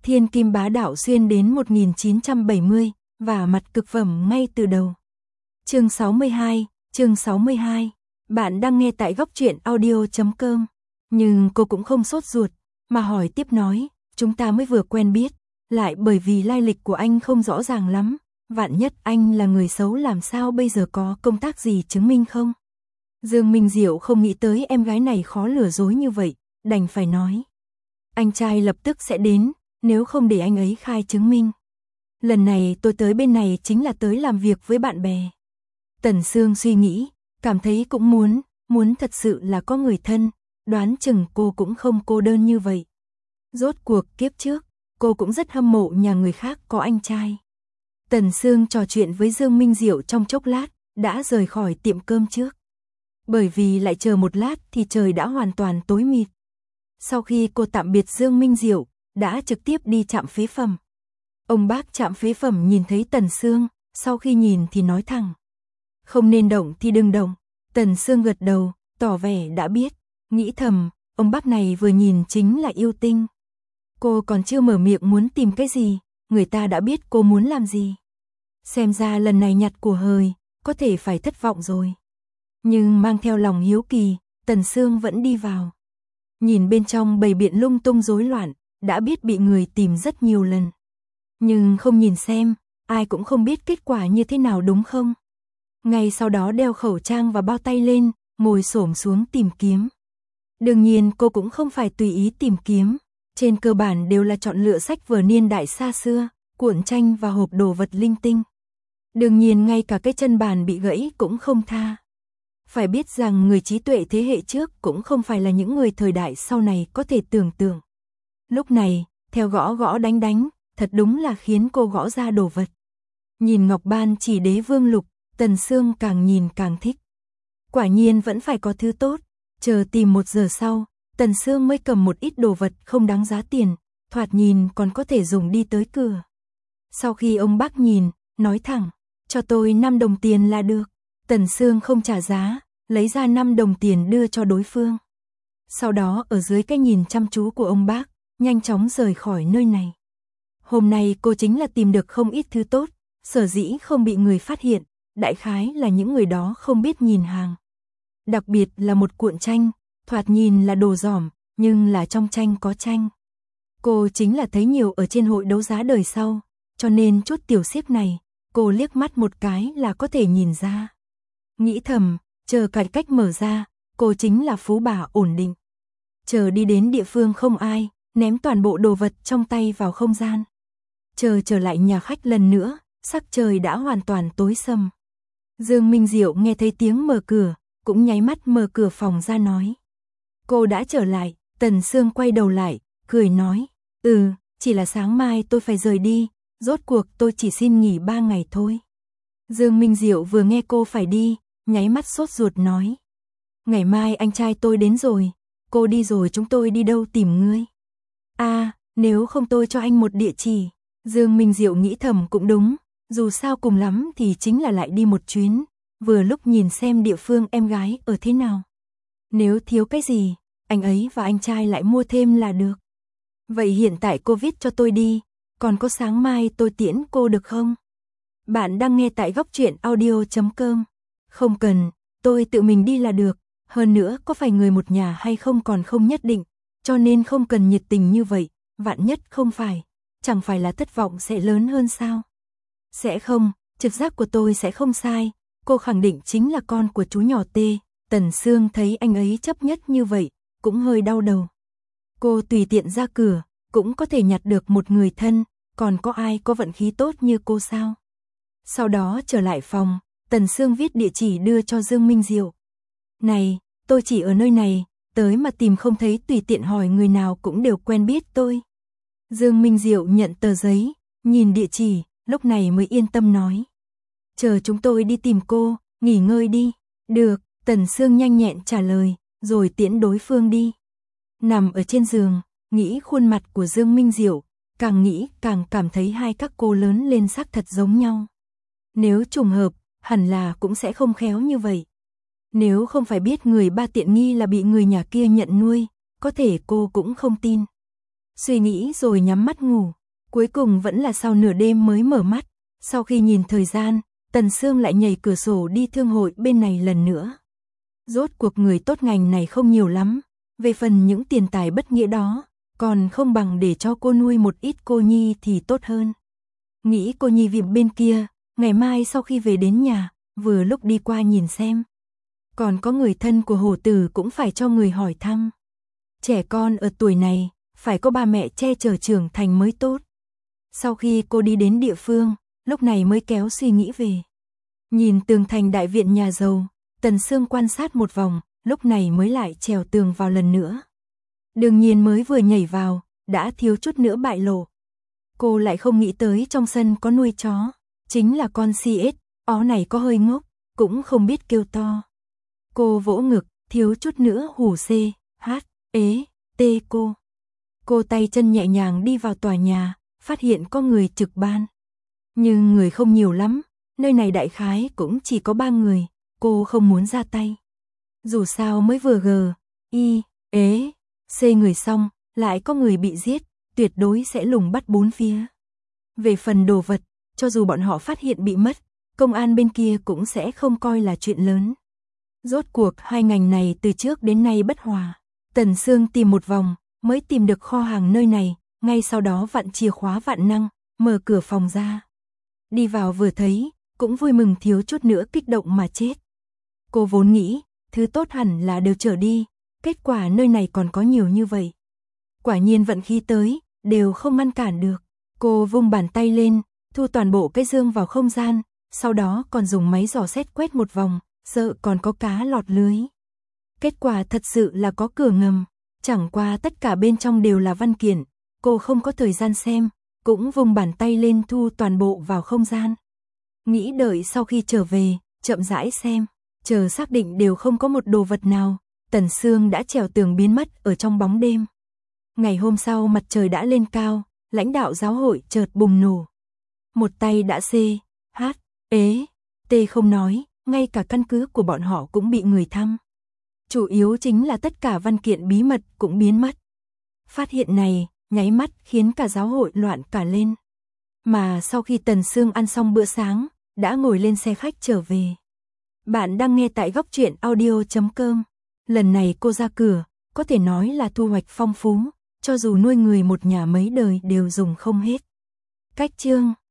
Thiên kim bá đạo xuyên đến 1970, và mặt cực phẩm ngay từ đầu. Chương 62. Bạn đang nghe tại góc truyện audio.com. Nhưng cô cũng không sốt ruột, mà hỏi tiếp nói, chúng ta mới vừa quen biết, lại bởi vì lai lịch của anh không rõ ràng lắm, vạn nhất anh là người xấu làm sao bây giờ, có công tác gì chứng minh không? Dương Minh Diệu không nghĩ tới em gái này khó lừa dối như vậy, đành phải nói. Anh trai lập tức sẽ đến, nếu không để anh ấy khai chứng minh. Lần này tôi tới bên này chính là tới làm việc với bạn bè. Tần Sương suy nghĩ, cảm thấy cũng muốn thật sự là có người thân, đoán chừng cô cũng không cô đơn như vậy. Rốt cuộc kiếp trước, cô cũng rất hâm mộ nhà người khác có anh trai. Tần Sương trò chuyện với Dương Minh Diệu trong chốc lát, đã rời khỏi tiệm cơm trước. Bởi vì lại chờ một lát thì trời đã hoàn toàn tối mịt. Sau khi cô tạm biệt Dương Minh Diệu, đã trực tiếp đi trạm phế phẩm. Ông bác trạm phế phẩm nhìn thấy Tần Sương, sau khi nhìn thì nói thẳng. Không nên động thì đừng động. Tần Sương gật đầu, tỏ vẻ đã biết, nghĩ thầm, ông bác này vừa nhìn chính là yêu tinh. Cô còn chưa mở miệng muốn tìm cái gì, người ta đã biết cô muốn làm gì. Xem ra lần này nhặt của hời, có thể phải thất vọng rồi. Nhưng mang theo lòng hiếu kỳ, Tần Sương vẫn đi vào. Nhìn bên trong bầy biện lung tung rối loạn, đã biết bị người tìm rất nhiều lần. Nhưng không nhìn xem, ai cũng không biết kết quả như thế nào đúng không? Ngay sau đó đeo khẩu trang và bao tay lên, ngồi xổm xuống tìm kiếm. Đương nhiên cô cũng không phải tùy ý tìm kiếm, trên cơ bản đều là chọn lựa sách vở niên đại xa xưa, cuộn tranh và hộp đồ vật linh tinh. Đương nhiên ngay cả cái chân bàn bị gãy cũng không tha. Phải biết rằng người trí tuệ thế hệ trước cũng không phải là những người thời đại sau này có thể tưởng tượng. Lúc này, theo gõ đánh, thật đúng là khiến cô gõ ra đồ vật. Nhìn ngọc ban chỉ đế vương lục, Tần Sương càng nhìn càng thích. Quả nhiên vẫn phải có thứ tốt, chờ tìm 1 giờ sau, Tần Sương mới cầm một ít đồ vật không đáng giá tiền, thoạt nhìn còn có thể dùng đi tới cửa. Sau khi ông bác nhìn, nói thẳng, cho tôi 5 đồng tiền là được. Tần Sương không trả giá, lấy ra 5 đồng tiền đưa cho đối phương. Sau đó ở dưới cái nhìn chăm chú của ông bác, nhanh chóng rời khỏi nơi này. Hôm nay cô chính là tìm được không ít thứ tốt, sở dĩ không bị người phát hiện, đại khái là những người đó không biết nhìn hàng. Đặc biệt là một cuộn tranh, thoạt nhìn là đồ dỏm, nhưng là trong tranh có tranh. Cô chính là thấy nhiều ở trên hội đấu giá đời sau, cho nên chút tiểu xiếc này, cô liếc mắt một cái là có thể nhìn ra. Nghĩ thầm, chờ cải cách mở ra, cô chính là phú bà ổn định. Chờ đi đến địa phương không ai, ném toàn bộ đồ vật trong tay vào không gian. Chờ trở lại nhà khách lần nữa, sắc trời đã hoàn toàn tối sầm. Dương Minh Diệu nghe thấy tiếng mở cửa, cũng nháy mắt mở cửa phòng ra nói. Cô đã trở lại, Tần Sương quay đầu lại, cười nói. Chỉ là sáng mai tôi phải rời đi, rốt cuộc tôi chỉ xin nghỉ 3 ngày thôi. Dương Minh Diệu vừa nghe cô phải đi, nháy mắt sốt ruột nói. Ngày mai anh trai tôi đến rồi, cô đi rồi chúng tôi đi đâu tìm ngươi? Nếu không tôi cho anh một địa chỉ. Dương Minh Diệu nghĩ thầm cũng đúng, dù sao cùng lắm thì chính là lại đi một chuyến, vừa lúc nhìn xem địa phương em gái ở thế nào. Nếu thiếu cái gì, anh ấy và anh trai lại mua thêm là được. Vậy hiện tại cô viết cho tôi đi, còn có sáng mai tôi tiễn cô được không? Bạn đang nghe tại góc truyện audio.com. Không cần, tôi tự mình đi là được, hơn nữa có phải người một nhà hay không còn không nhất định, cho nên không cần nhiệt tình như vậy, vạn nhất không phải, chẳng phải là thất vọng sẽ lớn hơn sao? Sẽ không, trực giác của tôi sẽ không sai, cô khẳng định chính là con của chú nhỏ T. Tần Sương thấy anh ấy chấp nhất như vậy, cũng hơi đau đầu. Cô tùy tiện ra cửa, cũng có thể nhặt được một người thân, còn có ai có vận khí tốt như cô sao? Sau đó trở lại phòng, Tần Sương viết địa chỉ đưa cho Dương Minh Diệu. Này, tôi chỉ ở nơi này, tới mà tìm không thấy tùy tiện hỏi người nào cũng đều quen biết tôi. Dương Minh Diệu nhận tờ giấy, nhìn địa chỉ, lúc này mới yên tâm nói. Chờ chúng tôi đi tìm cô, nghỉ ngơi đi. Được, Tần Sương nhanh nhẹn trả lời, rồi tiễn đối phương đi. Nằm ở trên giường, nghĩ khuôn mặt của Dương Minh Diệu, càng nghĩ càng cảm thấy hai các cô lớn lên sắc thật giống nhau. Nếu trùng hợp, hẳn là cũng sẽ không khéo như vậy. Nếu không phải biết người ba tiện nghi là bị người nhà kia nhận nuôi, có thể cô cũng không tin. Suy nghĩ rồi nhắm mắt ngủ. Cuối cùng vẫn là sau nửa đêm mới mở mắt. Sau khi nhìn thời gian, Tần Sương lại nhảy cửa sổ đi thương hội bên này lần nữa. Rốt cuộc người tốt ngành này không nhiều lắm. Về phần những tiền tài bất nghĩa đó, còn không bằng để cho cô nuôi một ít cô nhi thì tốt hơn. Nghĩ cô nhi viện bên kia, ngày mai sau khi về đến nhà, vừa lúc đi qua nhìn xem. Còn có người thân của hổ tử cũng phải cho người hỏi thăm. Trẻ con ở tuổi này, phải có ba mẹ che chở trưởng thành mới tốt. Sau khi cô đi đến địa phương, lúc này mới kéo suy nghĩ về. Nhìn tường thành đại viện nhà giàu, Tần Sương quan sát một vòng, lúc này mới lại trèo tường vào lần nữa. Đương nhiên mới vừa nhảy vào, đã thiếu chút nữa bại lộ. Cô lại không nghĩ tới trong sân có nuôi chó, chính là con CS, ó này có hơi ngốc, cũng không biết kêu to. Cô vỗ ngực, thiếu chút nữa hù C, H, ế, T cô. Cô tay chân nhẹ nhàng đi vào tòa nhà, phát hiện có người trực ban. Nhưng người không nhiều lắm, nơi này đại khái cũng chỉ có 3 người, cô không muốn ra tay. Dù sao mới vừa G, I, ế, C người xong, lại có người bị giết, tuyệt đối sẽ lùng bắt bốn phía. Về phần đồ vật, cho dù bọn họ phát hiện bị mất, công an bên kia cũng sẽ không coi là chuyện lớn. Rốt cuộc hai ngành này từ trước đến nay bất hòa. Tần Sương tìm một vòng, mới tìm được kho hàng nơi này, ngay sau đó vặn chìa khóa vạn năng, mở cửa phòng ra. Đi vào vừa thấy, cũng vui mừng thiếu chút nữa kích động mà chết. Cô vốn nghĩ, thứ tốt hẳn là đều trở đi, kết quả nơi này còn có nhiều như vậy. Quả nhiên vận khí tới, đều không ngăn cản được. Cô vung bàn tay lên, thu toàn bộ cái dương vào không gian, sau đó còn dùng máy dò xét quét một vòng, sợ còn có cá lọt lưới. Kết quả thật sự là có cửa ngầm, chẳng qua tất cả bên trong đều là văn kiện, cô không có thời gian xem, cũng vung bàn tay lên thu toàn bộ vào không gian. Nghĩ đợi sau khi trở về, chậm rãi xem, chờ xác định đều không có một đồ vật nào, Tần Sương đã trèo tường biến mất ở trong bóng đêm. Ngày hôm sau mặt trời đã lên cao, lãnh đạo giáo hội chợt bùng nổ. Một tay đã C, H, ế, T không nói, ngay cả căn cứ của bọn họ cũng bị người thăm. Chủ yếu chính là tất cả văn kiện bí mật cũng biến mất. Phát hiện này, nháy mắt khiến cả giáo hội loạn cả lên. Mà sau khi Tần Sương ăn xong bữa sáng, đã ngồi lên xe khách trở về. Bạn đang nghe tại góc truyện audio.com. Lần này cô ra cửa, có thể nói là thu hoạch phong phú, cho dù nuôi người một nhà mấy đời đều dùng không hết. Cách chương